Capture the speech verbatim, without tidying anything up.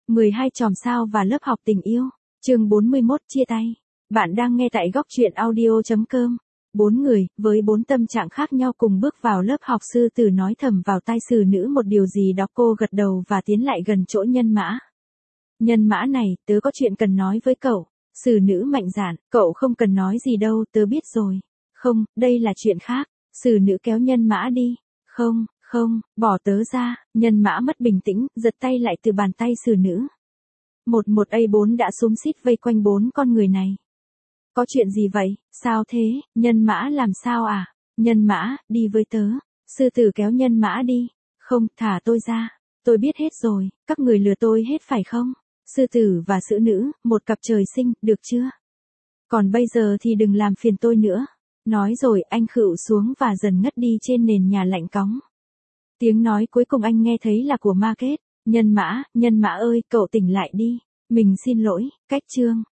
mười hai chòm sao và lớp học tình yêu. Chương bốn mươi mốt chia tay. Bạn đang nghe tại góc truyện audio chấm com. Bốn người, với bốn tâm trạng khác nhau cùng bước vào lớp học. Sư tử nói thầm vào tai xử nữ một điều gì đó, cô gật đầu và tiến lại gần chỗ Nhân Mã. Nhân Mã này, tớ có chuyện cần nói với cậu. Xử nữ mạnh dạn, cậu không cần nói gì đâu, tớ biết rồi. Không, đây là chuyện khác. Xử nữ kéo Nhân Mã đi. Không, không, bỏ tớ ra. Nhân Mã mất bình tĩnh, giật tay lại từ bàn tay xử nữ. Một một A bốn đã xúm xít vây quanh bốn con người này. Có chuyện gì vậy, sao thế, Nhân Mã làm sao à? Nhân Mã, đi với tớ. Sư tử kéo Nhân Mã đi. Không, thả tôi ra. Tôi biết hết rồi, các người lừa tôi hết phải không? Sư tử và xử nữ, một cặp trời sinh, được chưa? Còn bây giờ thì đừng làm phiền tôi nữa. Nói rồi anh khựu xuống và dần ngất đi trên nền nhà lạnh cóng. Tiếng nói cuối cùng anh nghe thấy là của Ma Kết. Nhân Mã, Nhân Mã ơi, cậu tỉnh lại đi. Mình xin lỗi, Cách Trương.